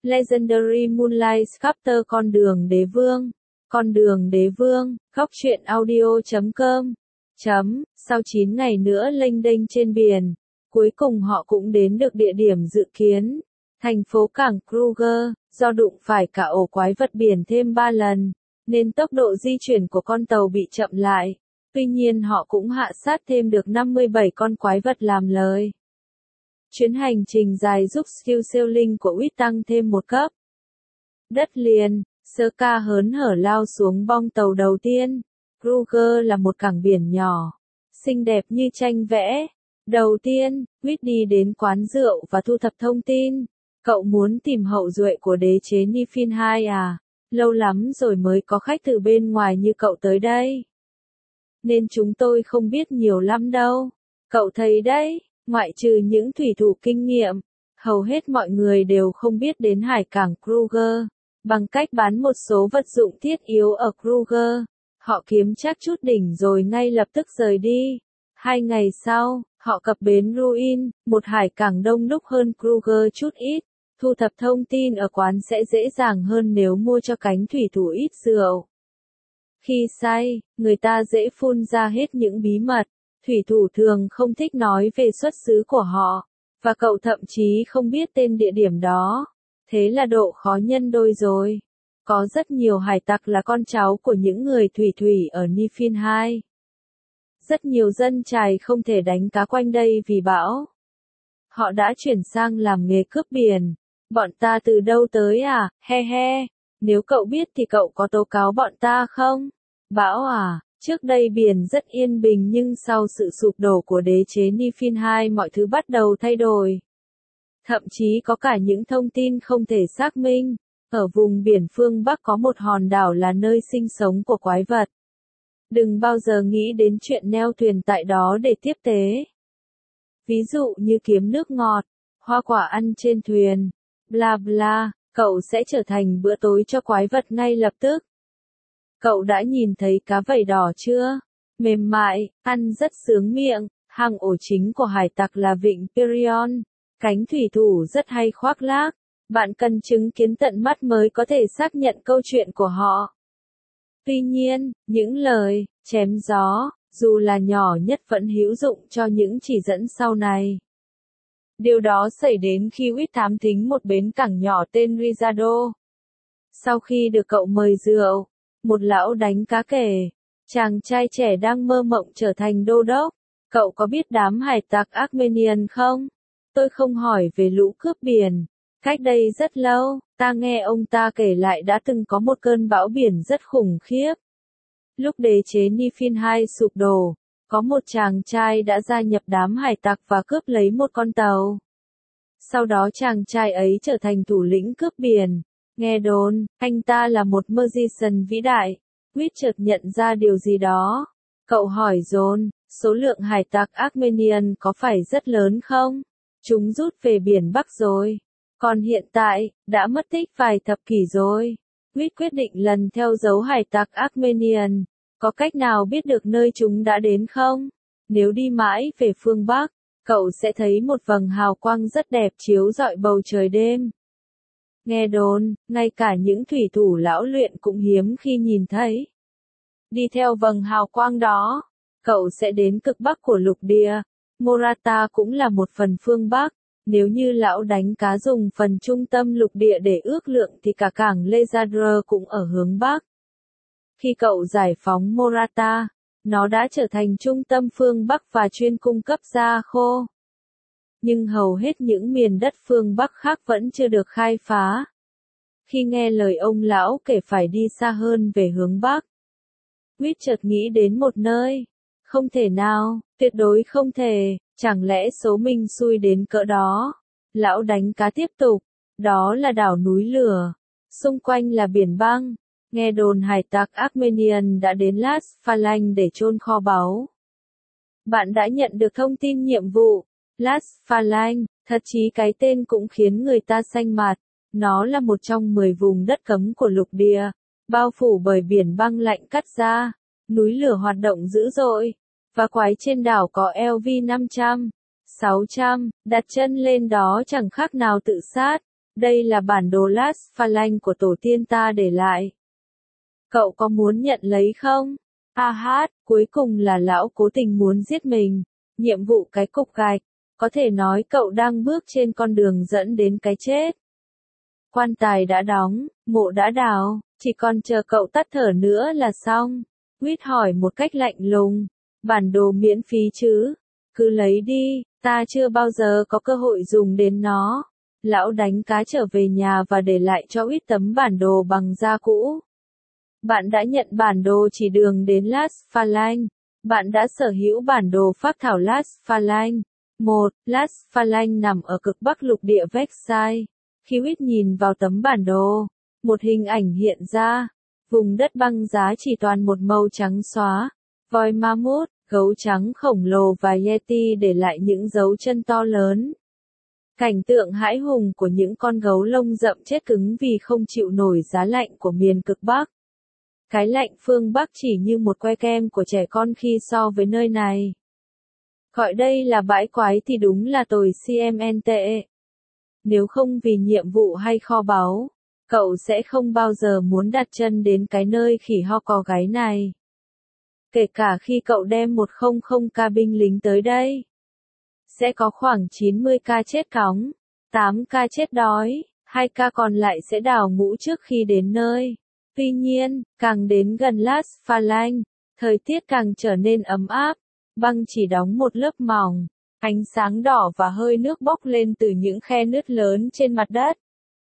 Legendary Moonlight Chapter Con đường đế vương, góc truyện audio.com. Sau 9 ngày nữa lênh đênh trên biển, cuối cùng họ cũng đến được địa điểm dự kiến, thành phố cảng Kruger. Do đụng phải cả ổ quái vật biển thêm 3 lần, nên tốc độ di chuyển của con tàu bị chậm lại. Tuy nhiên họ cũng hạ sát thêm được 57 con quái vật làm lời. Chuyến hành trình dài giúp skill sailing của Wit tăng thêm một cấp. Đất liền, Sơ Ca hớn hở lao xuống bong tàu đầu tiên. Kruger là một cảng biển nhỏ, xinh đẹp như tranh vẽ. Đầu tiên, Wit đi đến quán rượu và thu thập thông tin. Cậu muốn tìm hậu duệ của đế chế Niflheim à? Lâu lắm rồi mới có khách từ bên ngoài như cậu tới đây. Nên chúng tôi không biết nhiều lắm đâu. Cậu thấy đấy, ngoại trừ những thủy thủ kinh nghiệm, hầu hết mọi người đều không biết đến hải cảng Kruger. Bằng cách bán một số vật dụng thiết yếu ở Kruger, họ kiếm chắc chút đỉnh rồi ngay lập tức rời đi. 2 ngày sau, họ cập bến Ruin, một hải cảng đông đúc hơn Kruger chút ít. Thu thập thông tin ở quán sẽ dễ dàng hơn nếu mua cho cánh thủy thủ ít rượu. Khi say, người ta dễ phun ra hết những bí mật. Thủy thủ thường không thích nói về xuất xứ của họ, và cậu thậm chí không biết tên địa điểm đó. Thế là độ khó nhân đôi rồi. Có rất nhiều hải tặc là con cháu của những người thủy ở Niflheim. Rất nhiều dân chài không thể đánh cá quanh đây vì bão. Họ đã chuyển sang làm nghề cướp biển. Bọn ta từ đâu tới à, he he. Nếu cậu biết thì cậu có tố cáo bọn ta không? Bão à, trước đây biển rất yên bình nhưng sau sự sụp đổ của đế chế Niflheim mọi thứ bắt đầu thay đổi. Thậm chí có cả những thông tin không thể xác minh. Ở vùng biển phương Bắc có một hòn đảo là nơi sinh sống của quái vật. Đừng bao giờ nghĩ đến chuyện neo thuyền tại đó để tiếp tế. Ví dụ như kiếm nước ngọt, hoa quả ăn trên thuyền, bla bla, cậu sẽ trở thành bữa tối cho quái vật ngay lập tức. Cậu đã nhìn thấy cá vảy đỏ chưa? Mềm mại, ăn rất sướng miệng. Hang ổ chính của hải tặc là vịnh Pirion. Cánh thủy thủ rất hay khoác lác. Bạn cần chứng kiến tận mắt mới có thể xác nhận câu chuyện của họ. Tuy nhiên, những lời chém gió, dù là nhỏ nhất vẫn hữu dụng cho những chỉ dẫn sau này. Điều đó xảy đến khi Wit thám thính một bến cảng nhỏ tên Rizado. Sau khi được cậu mời rượu, một lão đánh cá kể, chàng trai trẻ đang mơ mộng trở thành đô đốc. Cậu có biết đám hải tặc Armenian không? Tôi không hỏi về lũ cướp biển. Cách đây rất lâu, ta nghe ông ta kể lại đã từng có một cơn bão biển rất khủng khiếp. Lúc đế chế Niflheim sụp đổ, có một chàng trai đã gia nhập đám hải tặc và cướp lấy một con tàu. Sau đó chàng trai ấy trở thành thủ lĩnh cướp biển. Nghe đồn, anh ta là một magician vĩ đại. Wit chợt nhận ra điều gì đó. Cậu hỏi John, số lượng hải tặc Armenian có phải rất lớn không? Chúng rút về biển Bắc rồi. Còn hiện tại, đã mất tích vài thập kỷ rồi. Wit quyết định lần theo dấu hải tặc Armenian. Có cách nào biết được nơi chúng đã đến không? Nếu đi mãi về phương Bắc, cậu sẽ thấy một vầng hào quang rất đẹp chiếu rọi bầu trời đêm. Nghe đồn, ngay cả những thủy thủ lão luyện cũng hiếm khi nhìn thấy. Đi theo vầng hào quang đó, cậu sẽ đến cực Bắc của lục địa. Morata cũng là một phần phương Bắc. Nếu như lão đánh cá dùng phần trung tâm lục địa để ước lượng thì cả cảng Lezadre cũng ở hướng Bắc. Khi cậu giải phóng Morata, nó đã trở thành trung tâm phương Bắc và chuyên cung cấp da khô. Nhưng hầu hết những miền đất phương Bắc khác vẫn chưa được khai phá. Khi nghe lời ông lão kể phải đi xa hơn về hướng Bắc, Wit chợt nghĩ đến một nơi. Không thể nào, tuyệt đối không thể, chẳng lẽ số mình xui đến cỡ đó. Lão đánh cá tiếp tục, đó là đảo núi lửa, xung quanh là biển băng. Nghe đồn hải tặc Armenian đã đến Las Phalanx để chôn kho báu. Bạn đã nhận được thông tin nhiệm vụ. Las Phalanx, thật chí cái tên cũng khiến người ta xanh mặt. Nó là một trong 10 vùng đất cấm của lục địa, bao phủ bởi biển băng lạnh cắt ra. Núi lửa hoạt động dữ dội, và quái trên đảo có LV 500, 600, đặt chân lên đó chẳng khác nào tự sát. Đây là bản đồ Las Phalanx của tổ tiên ta để lại. Cậu có muốn nhận lấy không? Cuối cùng là lão cố tình muốn giết mình. Nhiệm vụ cái cục gạch. Có thể nói cậu đang bước trên con đường dẫn đến cái chết. Quan tài đã đóng, mộ đã đào, chỉ còn chờ cậu tắt thở nữa là xong. Quýt hỏi một cách lạnh lùng. Bản đồ miễn phí chứ? Cứ lấy đi, ta chưa bao giờ có cơ hội dùng đến nó. Lão đánh cá trở về nhà và để lại cho Quýt tấm bản đồ bằng da cũ. Bạn đã nhận bản đồ chỉ đường đến Las Phalanx. Bạn đã sở hữu bản đồ phác thảo Las Phalanx. 1. Las Phalanx nằm ở cực bắc lục địa Vexai. Khi Quýt nhìn vào tấm bản đồ, một hình ảnh hiện ra. Vùng đất băng giá chỉ toàn một màu trắng xóa. Voi mammoth, gấu trắng khổng lồ và yeti để lại những dấu chân to lớn. Cảnh tượng hãi hùng của những con gấu lông rậm chết cứng vì không chịu nổi giá lạnh của miền cực Bắc. Cái lạnh phương Bắc chỉ như một que kem của trẻ con khi so với nơi này. Gọi đây là bãi quái thì đúng là tồi CMN tệ. Nếu không vì nhiệm vụ hay kho báu, cậu sẽ không bao giờ muốn đặt chân đến cái nơi khỉ ho có gáy này. Kể cả khi cậu đem 100k binh lính tới đây. Sẽ có khoảng 90k chết cóng, 8k chết đói, 2k còn lại sẽ đào ngũ trước khi đến nơi. Tuy nhiên, càng đến gần Las Phalanx, thời tiết càng trở nên ấm áp, băng chỉ đóng một lớp mỏng, ánh sáng đỏ và hơi nước bốc lên từ những khe nứt lớn trên mặt đất.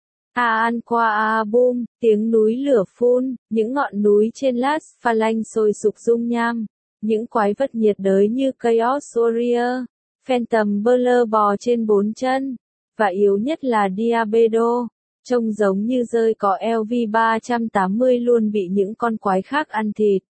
Boom, tiếng núi lửa phun, những ngọn núi trên Las Phalanx sôi sục dung nham, những quái vật nhiệt đới như Chaos Warrior, Phantom Brawler bò trên 4 chân, và yếu nhất là Diabedo, trông giống như rơi cỏ LV-380 luôn bị những con quái khác ăn thịt.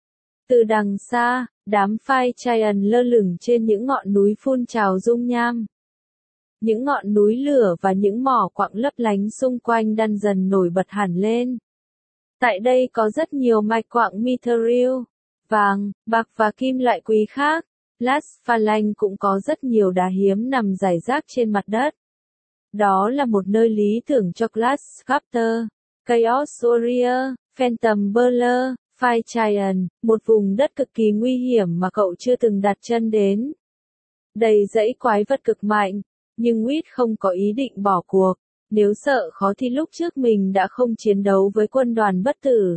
Từ đằng xa, đám Fire Giant lơ lửng trên những ngọn núi phun trào dung nham. Những ngọn núi lửa và những mỏ quặng lấp lánh xung quanh đang dần nổi bật hẳn lên. Tại đây có rất nhiều mạch quặng mithril, vàng, bạc và kim loại quý khác. Las Phalanx cũng có rất nhiều đá hiếm nằm rải rác trên mặt đất. Đó là một nơi lý tưởng cho Glass Sculptor, Chaos Warrior, Phantom Brawler, Fire Giant, một vùng đất cực kỳ nguy hiểm mà cậu chưa từng đặt chân đến. Đầy dãy quái vật cực mạnh, nhưng Quýt không có ý định bỏ cuộc, nếu sợ khó thì lúc trước mình đã không chiến đấu với quân đoàn bất tử.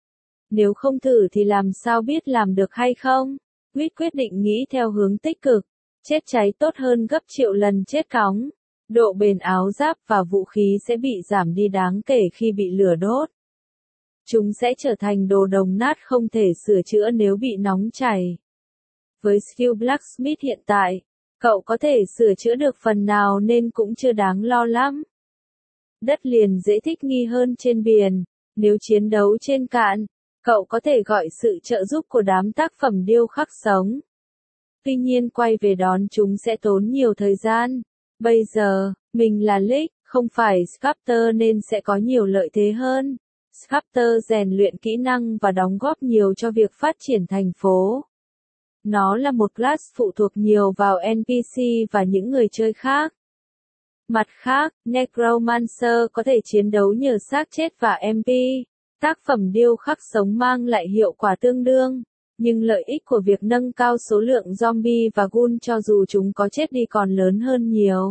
Nếu không thử thì làm sao biết làm được hay không? Quýt quyết định nghĩ theo hướng tích cực, chết cháy tốt hơn gấp triệu lần chết cóng. Độ bền áo giáp và vũ khí sẽ bị giảm đi đáng kể khi bị lửa đốt. Chúng sẽ trở thành đồ đồng nát không thể sửa chữa nếu bị nóng chảy. Với skill Blacksmith hiện tại, cậu có thể sửa chữa được phần nào nên cũng chưa đáng lo lắm. Đất liền dễ thích nghi hơn trên biển, nếu chiến đấu trên cạn, cậu có thể gọi sự trợ giúp của đám tác phẩm điêu khắc sống. Tuy nhiên quay về đón chúng sẽ tốn nhiều thời gian. Bây giờ, mình là Lick, không phải Sculptor nên sẽ có nhiều lợi thế hơn. Sculptor rèn luyện kỹ năng và đóng góp nhiều cho việc phát triển thành phố. Nó là một class phụ thuộc nhiều vào NPC và những người chơi khác. Mặt khác, Necromancer có thể chiến đấu nhờ xác chết và MP. Tác phẩm điêu khắc sống mang lại hiệu quả tương đương, nhưng lợi ích của việc nâng cao số lượng zombie và ghoul cho dù chúng có chết đi còn lớn hơn nhiều.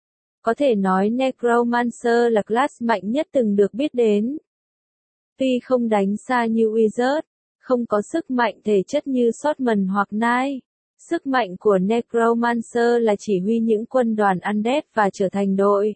Có thể nói Necromancer là class mạnh nhất từng được biết đến. Tuy không đánh xa như Wizard, không có sức mạnh thể chất như Swordsman hoặc Knight, sức mạnh của Necromancer là chỉ huy những quân đoàn undead và trở thành đội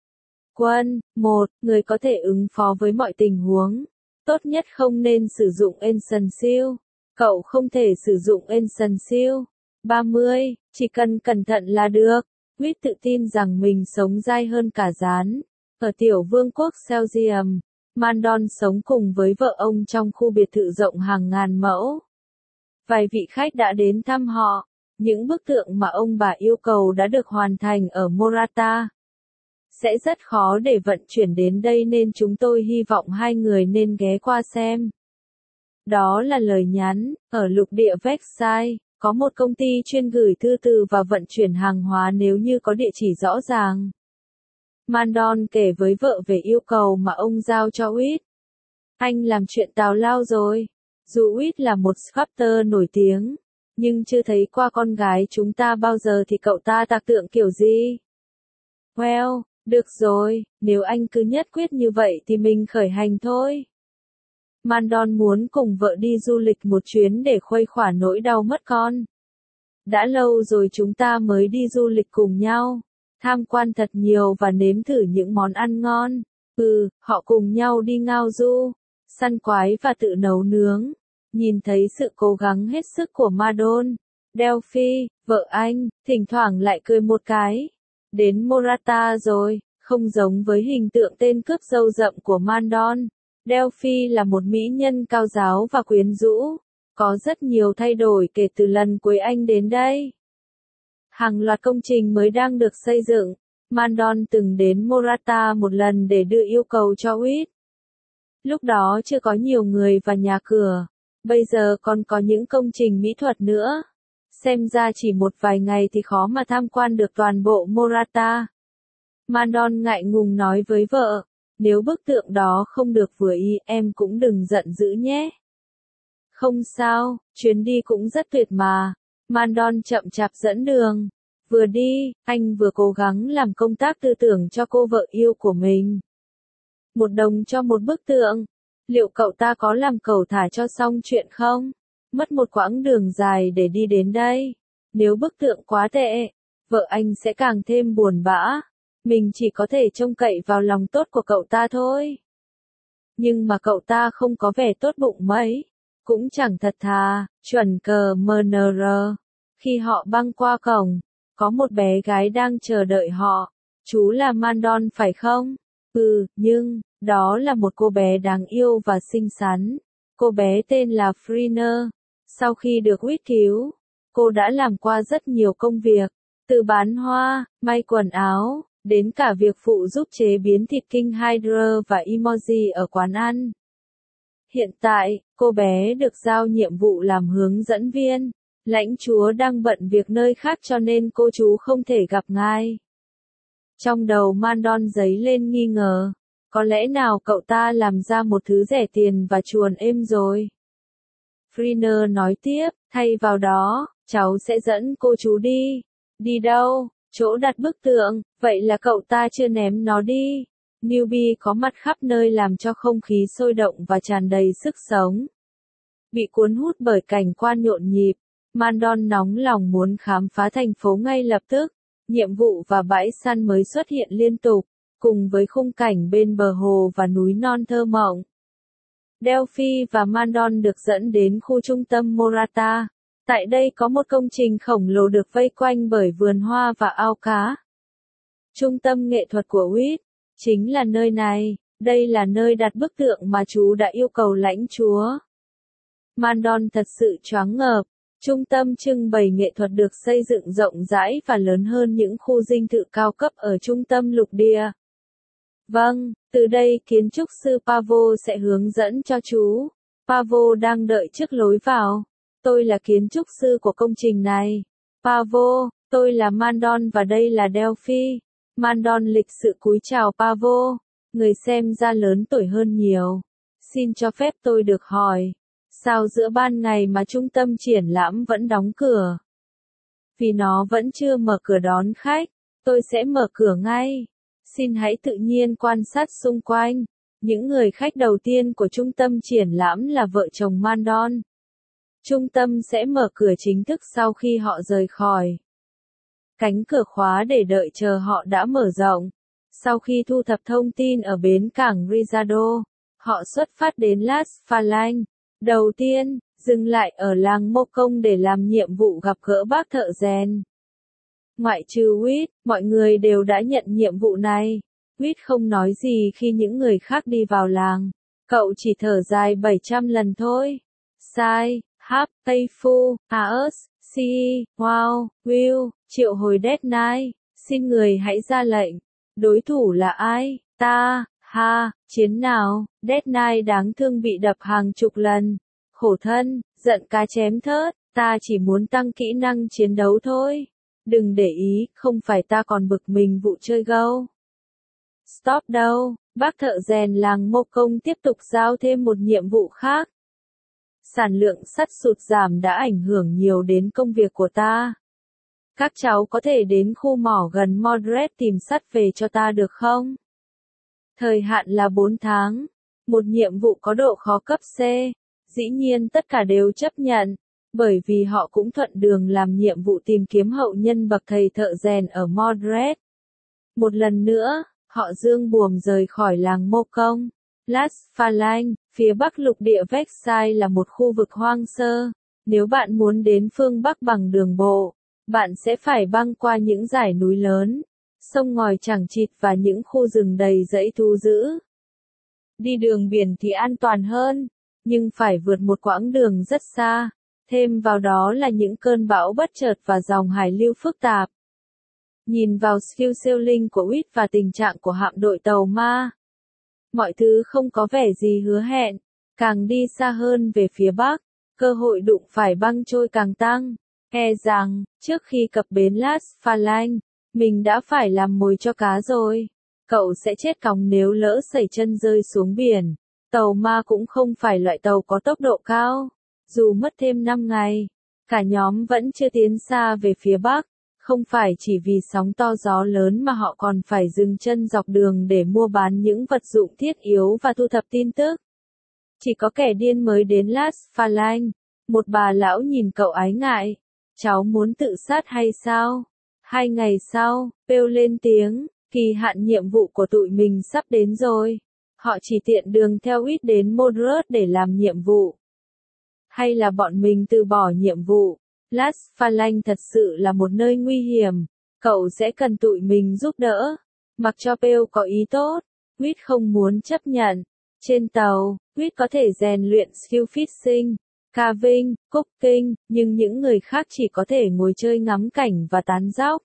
quân. Người có thể ứng phó với mọi tình huống. Tốt nhất không nên sử dụng Ancient Shield. Cậu không thể sử dụng Ancient Shield. 30. Chỉ cần cẩn thận là được. Quýt tự tin rằng mình sống dai hơn cả rán. Ở tiểu vương quốc Selgium, Mandon sống cùng với vợ ông trong khu biệt thự rộng hàng ngàn mẫu. Vài vị khách đã đến thăm họ. Những bức tượng mà ông bà yêu cầu đã được hoàn thành ở Morata. Sẽ rất khó để vận chuyển đến đây nên chúng tôi hy vọng hai người nên ghé qua xem. Đó là lời nhắn, ở lục địa Vexai, có một công ty chuyên gửi thư từ và vận chuyển hàng hóa nếu như có địa chỉ rõ ràng. Mandon kể với vợ về yêu cầu mà ông giao cho Whit. Anh làm chuyện tào lao rồi. Dù Whit là một sculptor nổi tiếng, nhưng chưa thấy qua con gái chúng ta bao giờ thì cậu ta tạc tượng kiểu gì? Well, được rồi, nếu anh cứ nhất quyết như vậy thì mình khởi hành thôi. Mandon muốn cùng vợ đi du lịch một chuyến để khuây khỏa nỗi đau mất con. Đã lâu rồi chúng ta mới đi du lịch cùng nhau, tham quan thật nhiều và nếm thử những món ăn ngon. Họ cùng nhau đi ngao du, săn quái và tự nấu nướng. Nhìn thấy sự cố gắng hết sức của Madon, Delphi, vợ anh, thỉnh thoảng lại cười một cái. Đến Morata rồi, không giống với hình tượng tên cướp râu rậm của Mandon. Delphi là một mỹ nhân cao giáo và quyến rũ. Có rất nhiều thay đổi kể từ lần cuối anh đến đây. Hàng loạt công trình mới đang được xây dựng. Mandon từng đến Morata một lần để đưa yêu cầu cho Whit. Lúc đó chưa có nhiều người và nhà cửa. Bây giờ còn có những công trình mỹ thuật nữa. Xem ra chỉ một vài ngày thì khó mà tham quan được toàn bộ Morata. Mandon ngại ngùng nói với vợ, nếu bức tượng đó không được vừa ý em cũng đừng giận dữ nhé. Không sao, chuyến đi cũng rất tuyệt mà. Mandon chậm chạp dẫn đường. Vừa đi, anh vừa cố gắng làm công tác tư tưởng cho cô vợ yêu của mình. $1 cho một bức tượng. Liệu cậu ta có làm cẩu thả cho xong chuyện không? Mất một quãng đường dài để đi đến đây. Nếu bức tượng quá tệ, vợ anh sẽ càng thêm buồn bã. Mình chỉ có thể trông cậy vào lòng tốt của cậu ta thôi. Nhưng mà cậu ta không có vẻ tốt bụng mấy. Cũng chẳng thật thà, chuẩn cờ MNR. Khi họ băng qua cổng, có một bé gái đang chờ đợi họ. Chú là Mandon phải không? Nhưng, đó là một cô bé đáng yêu và xinh xắn. Cô bé tên là Friner. Sau khi được Whit cứu, cô đã làm qua rất nhiều công việc. Từ bán hoa, may quần áo, đến cả việc phụ giúp chế biến thịt King Hydra và emoji ở quán ăn. Hiện tại, cô bé được giao nhiệm vụ làm hướng dẫn viên. Lãnh chúa đang bận việc nơi khác cho nên cô chú không thể gặp ngài. Trong đầu Mandon dấy lên nghi ngờ. Có lẽ nào cậu ta làm ra một thứ rẻ tiền và chuồn êm rồi. Friner nói tiếp, thay vào đó, cháu sẽ dẫn cô chú đi. Đi đâu? Chỗ đặt bức tượng, vậy là cậu ta chưa ném nó đi. Newbie có mặt khắp nơi làm cho không khí sôi động và tràn đầy sức sống. Bị cuốn hút bởi cảnh quan nhộn nhịp, Mandon nóng lòng muốn khám phá thành phố ngay lập tức. Nhiệm vụ và bãi săn mới xuất hiện liên tục, cùng với khung cảnh bên bờ hồ và núi non thơ mộng. Delphi và Mandon được dẫn đến khu trung tâm Morata. Tại đây có một công trình khổng lồ được vây quanh bởi vườn hoa và ao cá. Trung tâm nghệ thuật của Whit, chính là nơi này, đây là nơi đặt bức tượng mà chú đã yêu cầu lãnh chúa. Mandon thật sự choáng ngợp. Trung tâm trưng bày nghệ thuật được xây dựng rộng rãi và lớn hơn những khu dinh thự cao cấp ở trung tâm lục địa. Vâng, từ đây kiến trúc sư Pavo sẽ hướng dẫn cho chú. Pavo đang đợi trước lối vào. Tôi là kiến trúc sư của công trình này. Pavo, tôi là Mandon và đây là Delphi. Mandon lịch sự cúi chào Pavo, người xem ra lớn tuổi hơn nhiều. Xin cho phép tôi được hỏi, sao giữa ban ngày mà trung tâm triển lãm vẫn đóng cửa? Vì nó vẫn chưa mở cửa đón khách, tôi sẽ mở cửa ngay. Xin hãy tự nhiên quan sát xung quanh. Những người khách đầu tiên của trung tâm triển lãm là vợ chồng Mandon. Trung tâm sẽ mở cửa chính thức sau khi họ rời khỏi. Cánh cửa khóa để đợi chờ họ đã mở rộng. Sau khi thu thập thông tin ở bến cảng Rizado, họ xuất phát đến Las Falang. Đầu tiên, dừng lại ở làng Mô Công để làm nhiệm vụ gặp gỡ bác thợ rèn. Ngoại trừ Whit, mọi người đều đã nhận nhiệm vụ này. Whit không nói gì khi những người khác đi vào làng. Cậu chỉ thở dài 700 lần thôi. Sai, Hap, Tây Phu, Aus, Si, Wow, Will, triệu hồi Dead Knight. Xin người hãy ra lệnh. Đối thủ là ai? Ta, ha, chiến nào? Dead Knight đáng thương bị đập hàng chục lần. Khổ thân, giận cá chém thớt, ta chỉ muốn tăng kỹ năng chiến đấu thôi. Đừng để ý, không phải ta còn bực mình vụ chơi Go. Stop đâu, bác thợ rèn làng Mô Công tiếp tục giao thêm một nhiệm vụ khác. Sản lượng sắt sụt giảm đã ảnh hưởng nhiều đến công việc của ta. Các cháu có thể đến khu mỏ gần Mordred tìm sắt về cho ta được không? Thời hạn là 4 tháng. Một nhiệm vụ có độ khó cấp C. Dĩ nhiên tất cả đều chấp nhận, bởi vì họ cũng thuận đường làm nhiệm vụ tìm kiếm hậu nhân bậc thầy thợ rèn ở Mordred. Một lần nữa, họ dương buồm rời khỏi làng Mô Công. Las Phalanx, phía bắc lục địa Vexai là một khu vực hoang sơ. Nếu bạn muốn đến phương Bắc bằng đường bộ, bạn sẽ phải băng qua những dải núi lớn, sông ngòi chằng chịt và những khu rừng đầy rẫy thú dữ. Đi đường biển thì an toàn hơn, nhưng phải vượt một quãng đường rất xa. Thêm vào đó là những cơn bão bất chợt và dòng hải lưu phức tạp. Nhìn vào skill sailing của Whit và tình trạng của hạm đội tàu ma, mọi thứ không có vẻ gì hứa hẹn. Càng đi xa hơn về phía bắc, cơ hội đụng phải băng trôi càng tăng. E rằng, trước khi cập bến Las Phalanx, mình đã phải làm mồi cho cá rồi. Cậu sẽ chết cóng nếu lỡ sẩy chân rơi xuống biển. Tàu ma cũng không phải loại tàu có tốc độ cao. Dù mất thêm 5 ngày, cả nhóm vẫn chưa tiến xa về phía bắc. Không phải chỉ vì sóng to gió lớn mà họ còn phải dừng chân dọc đường để mua bán những vật dụng thiết yếu và thu thập tin tức. Chỉ có kẻ điên mới đến Las Phalanx. Một bà lão nhìn cậu ái ngại. Cháu muốn tự sát hay sao? 2 ngày sau, Pale lên tiếng, kỳ hạn nhiệm vụ của tụi mình sắp đến rồi. Họ chỉ tiện đường theo Whit đến Mordred để làm nhiệm vụ. Hay là bọn mình từ bỏ nhiệm vụ? Las Phalanx thật sự là một nơi nguy hiểm. Cậu sẽ cần tụi mình giúp đỡ. Mặc cho Pale có ý tốt, Whit không muốn chấp nhận. Trên tàu, Whit có thể rèn luyện skill fishing, carving, cooking, nhưng những người khác chỉ có thể ngồi chơi ngắm cảnh và tán dóc.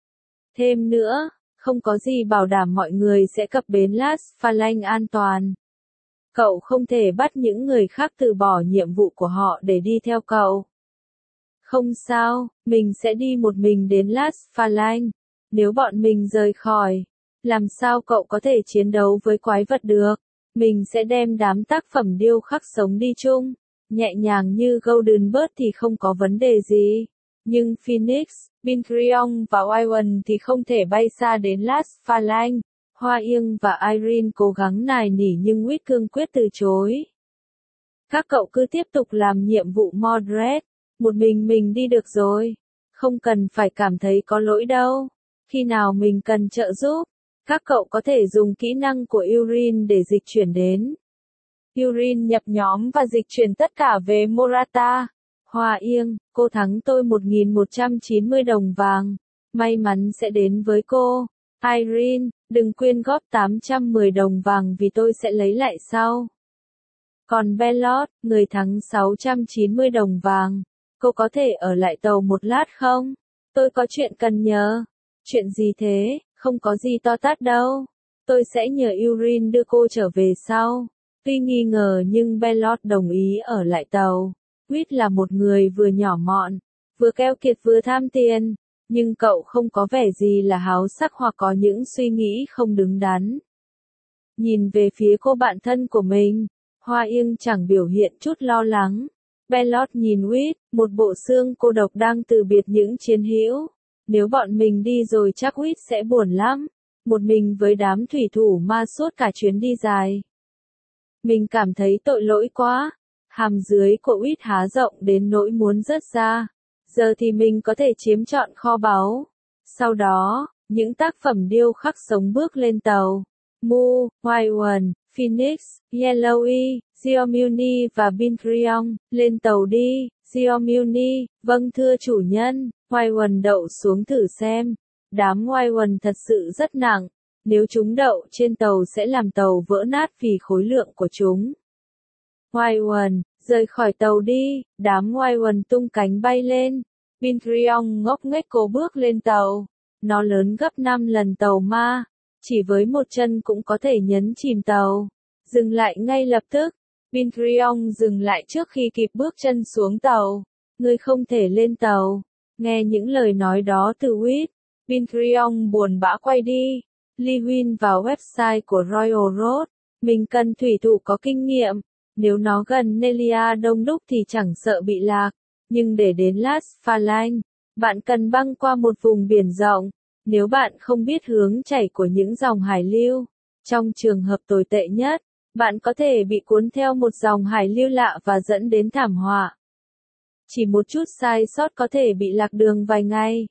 Thêm nữa, không có gì bảo đảm mọi người sẽ cập bến Las Phalanx an toàn. Cậu không thể bắt những người khác từ bỏ nhiệm vụ của họ để đi theo cậu. Không sao, mình sẽ đi một mình đến Las Phalanx. Nếu bọn mình rời khỏi, làm sao cậu có thể chiến đấu với quái vật được? Mình sẽ đem đám tác phẩm điêu khắc sống đi chung. Nhẹ nhàng như Golden Bird thì không có vấn đề gì. Nhưng Phoenix, Bincreon và Wyvern thì không thể bay xa đến Las Phalanx. Hoa Yên và Irene cố gắng nài nỉ nhưng Whit cương quyết từ chối. Các cậu cứ tiếp tục làm nhiệm vụ Mordred. Một mình đi được rồi. Không cần phải cảm thấy có lỗi đâu. Khi nào mình cần trợ giúp, các cậu có thể dùng kỹ năng của Irene để dịch chuyển đến. Irene nhập nhóm và dịch chuyển tất cả về Morata. Hoa Yên, cô thắng tôi 1.190 đồng vàng. May mắn sẽ đến với cô. Irene, đừng quyên góp 810 đồng vàng vì tôi sẽ lấy lại sau. Còn Bellot, người thắng 690 đồng vàng. Cô có thể ở lại tàu một lát không? Tôi có chuyện cần nhờ. Chuyện gì thế? Không có gì to tát đâu. Tôi sẽ nhờ Irene đưa cô trở về sau. Tuy nghi ngờ nhưng Bellot đồng ý ở lại tàu. Whit là một người vừa nhỏ mọn, vừa keo kiệt vừa tham tiền. Nhưng cậu không có vẻ gì là háo sắc hoặc có những suy nghĩ không đứng đắn. Nhìn về phía cô bạn thân của mình, Hoa Yên chẳng biểu hiện chút lo lắng. Bellot nhìn Whit, một bộ xương cô độc đang từ biệt những chiến hữu. Nếu bọn mình đi rồi chắc Whit sẽ buồn lắm. Một mình với đám thủy thủ ma suốt cả chuyến đi dài. Mình cảm thấy tội lỗi quá. Hàm dưới của Whit há rộng đến nỗi muốn rớt ra. Giờ thì mình có thể chiếm trọn kho báu. Sau đó, những tác phẩm điêu khắc sống bước lên tàu. Mu, Wyvern, Phoenix, Yellowy, Giomuni và Bincreon, lên tàu đi. Giomuni, vâng thưa chủ nhân. Wyvern đậu xuống thử xem. Đám Wyvern thật sự rất nặng. Nếu chúng đậu trên tàu sẽ làm tàu vỡ nát vì khối lượng của chúng. Wyvern, rời khỏi tàu đi. Đám Wyvern tung cánh bay lên. Bincreon ngốc nghếch cố bước lên tàu. Nó lớn gấp 5 lần tàu ma. Chỉ với một chân cũng có thể nhấn chìm tàu. Dừng lại ngay lập tức. Bincreon dừng lại trước khi kịp bước chân xuống tàu. Ngươi không thể lên tàu. Nghe những lời nói đó từ Whit, Bincreon buồn bã quay đi. Lee Huynh vào website của Royal Road. Mình cần thủy thủ có kinh nghiệm. Nếu nó gần Nelia đông đúc thì chẳng sợ bị lạc. Nhưng để đến Las Phalanx, bạn cần băng qua một vùng biển rộng. Nếu bạn không biết hướng chảy của những dòng hải lưu, trong trường hợp tồi tệ nhất, bạn có thể bị cuốn theo một dòng hải lưu lạ và dẫn đến thảm họa. Chỉ một chút sai sót có thể bị lạc đường vài ngày.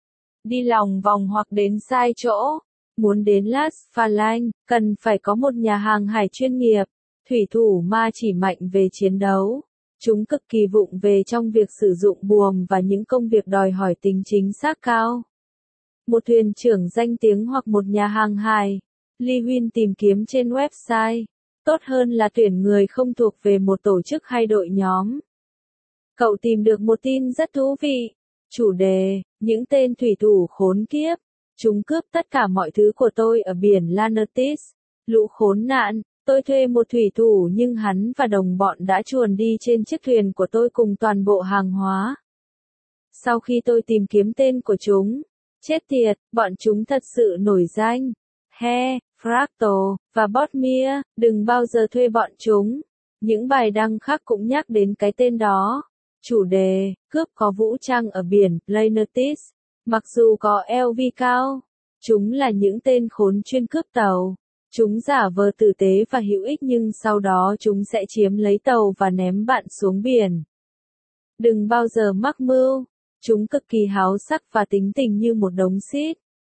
Đi lòng vòng hoặc đến sai chỗ. Muốn đến Las Phalanx, cần phải có một nhà hàng hải chuyên nghiệp. Thủy thủ ma chỉ mạnh về chiến đấu. Chúng cực kỳ vụng về trong việc sử dụng buồm và những công việc đòi hỏi tính chính xác cao. Một thuyền trưởng danh tiếng hoặc một nhà hàng hải. Lee Huynh tìm kiếm trên website. Tốt hơn là tuyển người không thuộc về một tổ chức hay đội nhóm. Cậu tìm được một tin rất thú vị. Chủ đề, những tên thủy thủ khốn kiếp. Chúng cướp tất cả mọi thứ của tôi ở biển Lanatis. Lũ khốn nạn, tôi thuê một thủy thủ nhưng hắn và đồng bọn đã chuồn đi trên chiếc thuyền của tôi cùng toàn bộ hàng hóa. Sau khi tôi tìm kiếm tên của chúng, chết tiệt, bọn chúng thật sự nổi danh. He, Fractal, và Botmere, đừng bao giờ thuê bọn chúng. Những bài đăng khác cũng nhắc đến cái tên đó. Chủ đề, cướp có vũ trang ở biển Planetis. Mặc dù có LV cao, chúng là những tên khốn chuyên cướp tàu. Chúng giả vờ tử tế và hữu ích nhưng sau đó chúng sẽ chiếm lấy tàu và ném bạn xuống biển. Đừng bao giờ mắc mưu. Chúng cực kỳ háo sắc và tính tình như một đống xiết.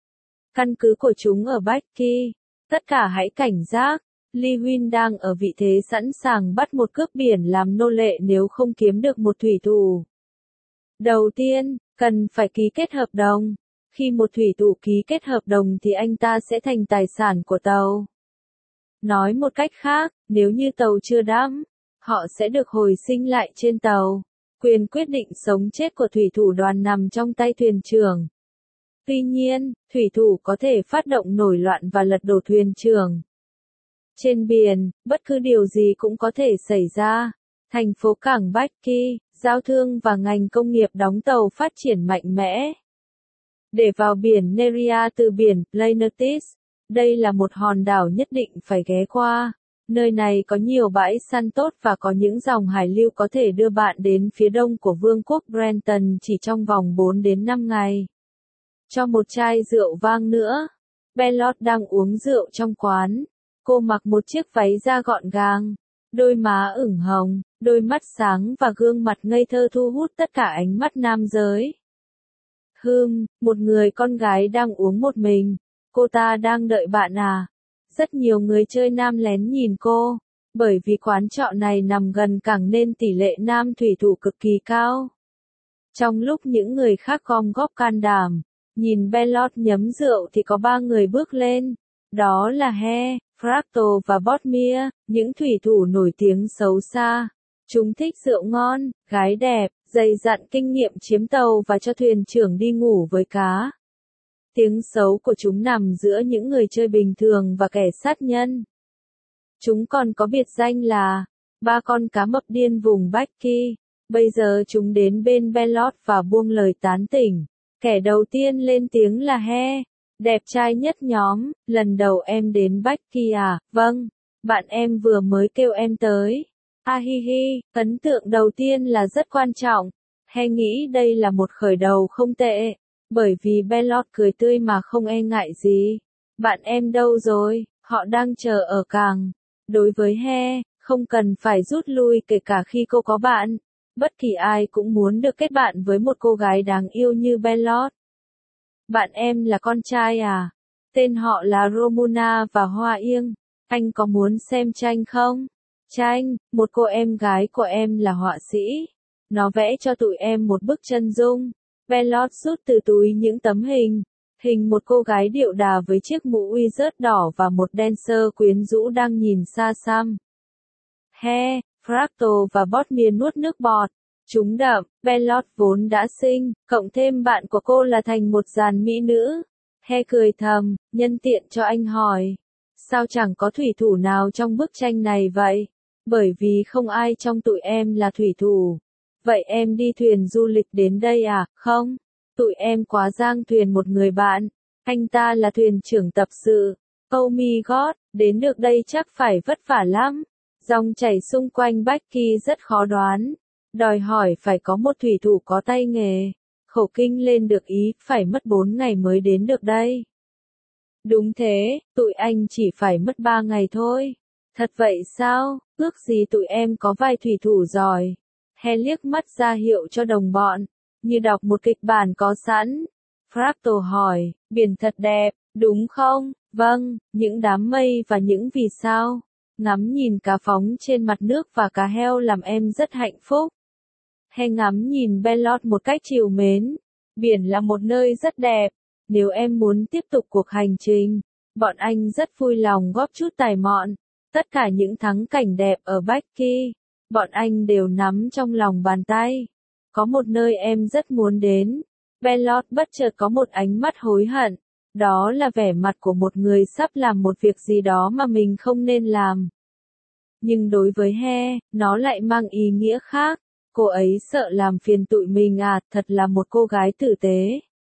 Căn cứ của chúng ở Bách Kỳ. Tất cả hãy cảnh giác. Lee Huynh đang ở vị thế sẵn sàng bắt một cướp biển làm nô lệ nếu không kiếm được một thủy thủ. Đầu tiên, cần phải ký kết hợp đồng. Khi một thủy thủ ký kết hợp đồng thì anh ta sẽ thành tài sản của tàu. Nói một cách khác, nếu như tàu chưa đắm, họ sẽ được hồi sinh lại trên tàu. Quyền quyết định sống chết của thủy thủ đoàn nằm trong tay thuyền trưởng. Tuy nhiên, thủy thủ có thể phát động nổi loạn và lật đổ thuyền trưởng. Trên biển, bất cứ điều gì cũng có thể xảy ra. Thành phố cảng Bách Kỳ, giao thương và ngành công nghiệp đóng tàu phát triển mạnh mẽ. Để vào biển Neria từ biển Planetis, đây là một hòn đảo nhất định phải ghé qua. Nơi này có nhiều bãi săn tốt và có những dòng hải lưu có thể đưa bạn đến phía đông của Vương quốc Brenton chỉ trong vòng 4 đến 5 ngày. Cho một chai rượu vang nữa. Bellot đang uống rượu trong quán. Cô mặc một chiếc váy da gọn gàng. Đôi má ửng hồng, đôi mắt sáng và gương mặt ngây thơ thu hút tất cả ánh mắt nam giới. Một người con gái đang uống một mình. Cô ta đang đợi bạn à? Rất nhiều người chơi nam lén nhìn cô. Bởi vì quán trọ này nằm gần cảng nên tỷ lệ nam thủy thủ cực kỳ cao. Trong lúc những người khác gom góp can đảm, nhìn Bellot nhấm rượu thì có 3 người bước lên. Đó là He, Fractal và Botmere, những thủy thủ nổi tiếng xấu xa. Chúng thích rượu ngon, gái đẹp, dày dặn kinh nghiệm chiếm tàu và cho thuyền trưởng đi ngủ với cá. Tiếng xấu của chúng nằm giữa những người chơi bình thường và kẻ sát nhân. Chúng còn có biệt danh là 3 con cá mập điên vùng Bách Kỳ. Bây giờ chúng đến bên Bellot và buông lời tán tỉnh. Kẻ đầu tiên lên tiếng là He, đẹp trai nhất nhóm. Lần đầu em đến Bách Kỳ à? Vâng, bạn em vừa mới kêu em tới. Ahihi, ấn tượng đầu tiên là rất quan trọng. He nghĩ đây là một khởi đầu không tệ. Bởi vì Bellot cười tươi mà không e ngại gì. Bạn em đâu rồi? Họ đang chờ ở cảng. Đối với He, không cần phải rút lui kể cả khi cô có bạn. Bất kỳ ai cũng muốn được kết bạn với một cô gái đáng yêu như Bellot. Bạn em là con trai à? Tên họ là Romuna và Hoa Yên. Anh có muốn xem tranh không? Tranh, một cô em gái của em là họa sĩ. Nó vẽ cho tụi em một bức chân dung. Bellot rút từ túi những tấm hình. Hình một cô gái điệu đà với chiếc mũ wizard đỏ và một dancer quyến rũ đang nhìn xa xăm. He, Fractal và Botmere nuốt nước bọt. Chúng đậm, Bellot vốn đã xinh, cộng thêm bạn của cô là thành một dàn mỹ nữ. He cười thầm, nhân tiện cho anh hỏi. Sao chẳng có thủy thủ nào trong bức tranh này vậy? Bởi vì không ai trong tụi em là thủy thủ. Vậy em đi thuyền du lịch đến đây à? Không. Tụi em quá giang thuyền một người bạn. Anh ta là thuyền trưởng tập sự. Oh my god, đến được đây chắc phải vất vả lắm. Dòng chảy xung quanh Becky rất khó đoán. Đòi hỏi phải có một thủy thủ có tay nghề. Khổ kinh lên được ý, phải mất 4 ngày mới đến được đây. Đúng thế, tụi anh chỉ phải mất 3 ngày thôi. Thật vậy sao, ước gì tụi em có vài thủy thủ giỏi. He liếc mắt ra hiệu cho đồng bọn, như đọc một kịch bản có sẵn. Fractal hỏi, biển thật đẹp, đúng không? Vâng, những đám mây và những vì sao. Ngắm nhìn cá phóng trên mặt nước và cá heo làm em rất hạnh phúc. He ngắm nhìn Bellot một cách trìu mến. Biển là một nơi rất đẹp. Nếu em muốn tiếp tục cuộc hành trình, bọn anh rất vui lòng góp chút tài mọn. Tất cả những thắng cảnh đẹp ở Becky, bọn anh đều nắm trong lòng bàn tay. Có một nơi em rất muốn đến. Bellot bất chợt có một ánh mắt hối hận. Đó là vẻ mặt của một người sắp làm một việc gì đó mà mình không nên làm. Nhưng đối với He, nó lại mang ý nghĩa khác. Cô ấy sợ làm phiền tụi mình à, thật là một cô gái tử tế.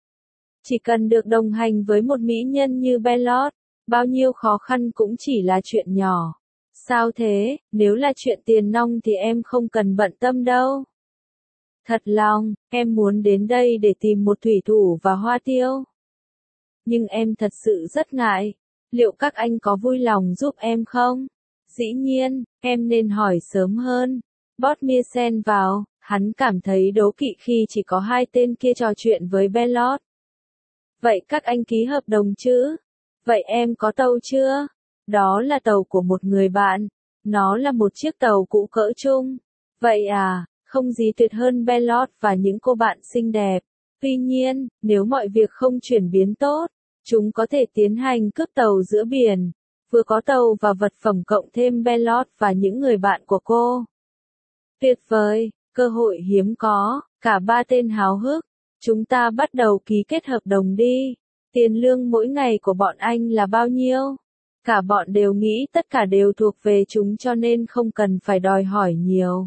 Chỉ cần được đồng hành với một mỹ nhân như Bellot, bao nhiêu khó khăn cũng chỉ là chuyện nhỏ. Sao thế, nếu là chuyện tiền nong thì em không cần bận tâm đâu. Thật lòng, em muốn đến đây để tìm một thủy thủ và hoa tiêu. Nhưng em thật sự rất ngại. Liệu các anh có vui lòng giúp em không? Dĩ nhiên, em nên hỏi sớm hơn. Botmir xen vào, hắn cảm thấy đố kỵ khi chỉ có hai tên kia trò chuyện với Bellot. Vậy các anh ký hợp đồng chứ? Vậy em có tàu chưa? Đó là tàu của một người bạn. Nó là một chiếc tàu cũ cỡ trung. Vậy à, không gì tuyệt hơn Bellot và những cô bạn xinh đẹp. Tuy nhiên, nếu mọi việc không chuyển biến tốt, chúng có thể tiến hành cướp tàu giữa biển. Vừa có tàu và vật phẩm cộng thêm Bellot và những người bạn của cô. Tuyệt vời, cơ hội hiếm có, cả ba tên háo hức. Chúng ta bắt đầu ký kết hợp đồng đi. Tiền lương mỗi ngày của bọn anh là bao nhiêu? Cả bọn đều nghĩ tất cả đều thuộc về chúng cho nên không cần phải đòi hỏi nhiều.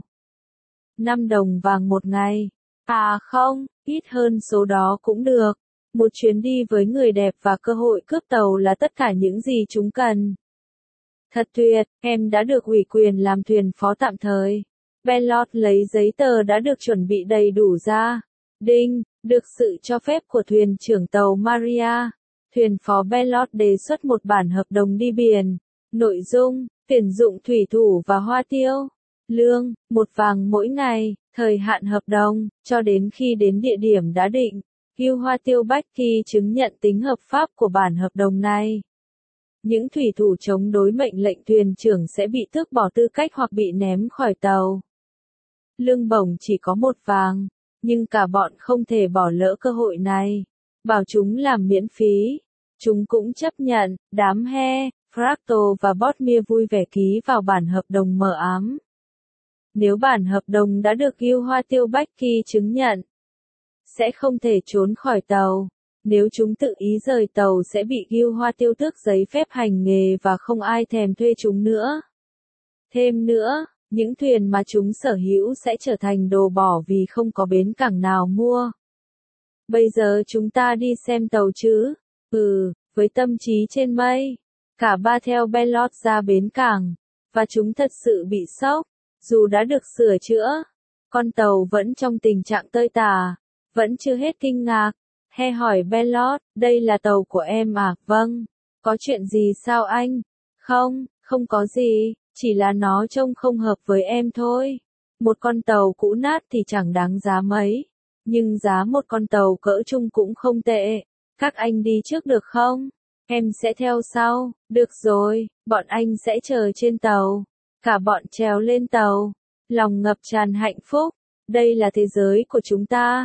5 đồng vàng một ngày. À không, ít hơn số đó cũng được. Một chuyến đi với người đẹp và cơ hội cướp tàu là tất cả những gì chúng cần. Thật tuyệt, em đã được ủy quyền làm thuyền phó tạm thời. Bellot lấy giấy tờ đã được chuẩn bị đầy đủ ra. Đinh, được sự cho phép của thuyền trưởng tàu Maria. Thuyền phó Bellot đề xuất một bản hợp đồng đi biển. Nội dung, tuyển dụng thủy thủ và hoa tiêu. Lương, 1 vàng mỗi ngày. Thời hạn hợp đồng, cho đến khi đến địa điểm đã định. Gil hoa tiêu Becky chứng nhận tính hợp pháp của bản hợp đồng này. Những thủy thủ chống đối mệnh lệnh thuyền trưởng sẽ bị tước bỏ tư cách hoặc bị ném khỏi tàu. Lương bổng chỉ có 1 vàng, nhưng cả bọn không thể bỏ lỡ cơ hội này. Bảo chúng làm miễn phí. Chúng cũng chấp nhận. Đám He, Fractal và Botmir vui vẻ ký vào bản hợp đồng mờ ám. Nếu bản hợp đồng đã được Gil hoa tiêu Becky chứng nhận, sẽ không thể trốn khỏi tàu. Nếu chúng tự ý rời tàu sẽ bị Gil hoa tiêu tước giấy phép hành nghề và không ai thèm thuê chúng nữa. Thêm nữa, những thuyền mà chúng sở hữu sẽ trở thành đồ bỏ vì không có bến cảng nào mua. Bây giờ chúng ta đi xem tàu chứ? Với tâm trí trên mây. Cả ba theo Bellot ra bến cảng. Và chúng thật sự bị sốc. Dù đã được sửa chữa, con tàu vẫn trong tình trạng tơi tả. Vẫn chưa hết kinh ngạc. He hỏi Bellot, đây là tàu của em à? Vâng. Có chuyện gì sao anh? Không, không có gì, chỉ là nó trông không hợp với em thôi. Một con tàu cũ nát thì chẳng đáng giá mấy. Nhưng giá một con tàu cỡ trung cũng không tệ. Các anh đi trước được không? Em sẽ theo sau. Được rồi, bọn anh sẽ chờ trên tàu. Cả bọn trèo lên tàu. Lòng ngập tràn hạnh phúc. Đây là thế giới của chúng ta.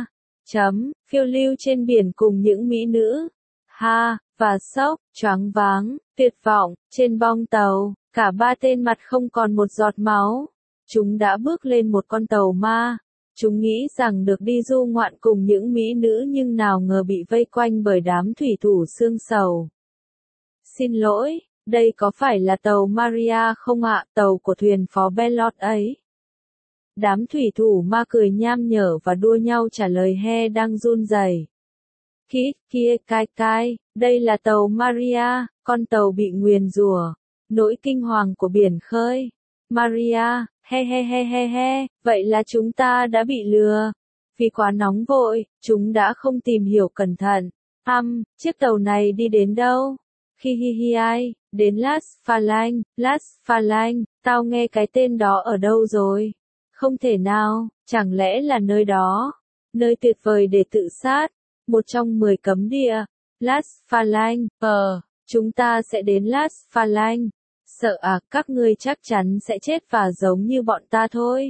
Phiêu lưu trên biển cùng những mỹ nữ. Và sốc, choáng váng, tuyệt vọng, trên bong tàu, cả ba tên mặt không còn một giọt máu. Chúng đã bước lên một con tàu ma. Chúng nghĩ rằng được đi du ngoạn cùng những mỹ nữ nhưng nào ngờ bị vây quanh bởi đám thủy thủ xương sầu. Xin lỗi, đây có phải là tàu Maria không ạ? Tàu của thuyền phó Bellot ấy. Đám thủy thủ ma cười nham nhở và đua nhau trả lời He đang run rẩy. Kia, cai, Đây là tàu Maria, con tàu bị nguyền rủa, nỗi kinh hoàng của biển khơi. Maria, he, vậy là chúng ta đã bị lừa. Vì quá nóng vội, chúng đã không tìm hiểu cẩn thận. Chiếc tàu này đi đến đâu? Ai, đến Las Falang, tao nghe cái tên đó ở đâu rồi? Không thể nào, chẳng lẽ là nơi đó? Nơi tuyệt vời để tự sát, một trong 10 cấm địa. Las Falang, chúng ta sẽ đến Las Falang. Sợ à, các ngươi chắc chắn sẽ chết và giống như bọn ta thôi.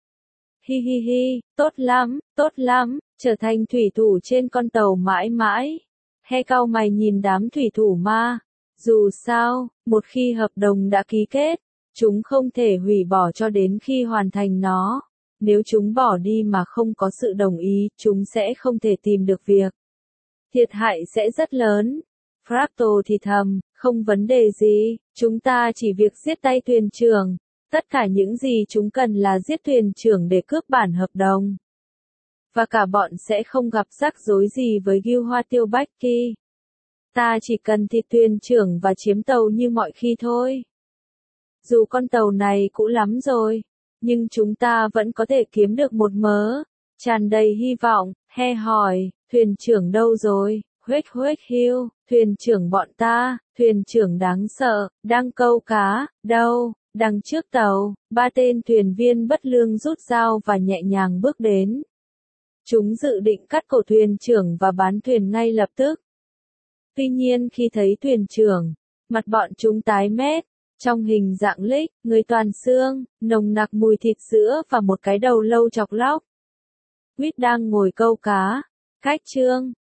Tốt lắm, trở thành thủy thủ trên con tàu mãi mãi. He cau mày nhìn đám thủy thủ ma. Dù sao, một khi hợp đồng đã ký kết, chúng không thể hủy bỏ cho đến khi hoàn thành nó. Nếu chúng bỏ đi mà không có sự đồng ý, chúng sẽ không thể tìm được việc. Thiệt hại sẽ rất lớn. Fractal thì thầm, không vấn đề gì, chúng ta chỉ việc giết tay thuyền trưởng. Tất cả những gì chúng cần là giết thuyền trưởng để cướp bản hợp đồng. Và cả bọn sẽ không gặp rắc rối gì với Gil Hoa Tiêu Bách Kỳ. Ta chỉ cần thịt thuyền trưởng và chiếm tàu như mọi khi thôi. Dù con tàu này cũ lắm rồi, nhưng chúng ta vẫn có thể kiếm được một mớ. Tràn đầy hy vọng, He hỏi, thuyền trưởng đâu rồi? Huếch hiu, thuyền trưởng bọn ta, thuyền trưởng đáng sợ, đang câu cá, đâu? Đằng trước tàu, 3 tên thuyền viên bất lương rút dao và nhẹ nhàng bước đến. Chúng dự định cắt cổ thuyền trưởng và bán thuyền ngay lập tức. Tuy nhiên khi thấy thuyền trưởng, mặt bọn chúng tái mét, trong hình dạng lích, người toàn xương, nồng nặc mùi thịt sữa và một cái đầu lâu chọc lóc. Quýt đang ngồi câu cá. Cách chương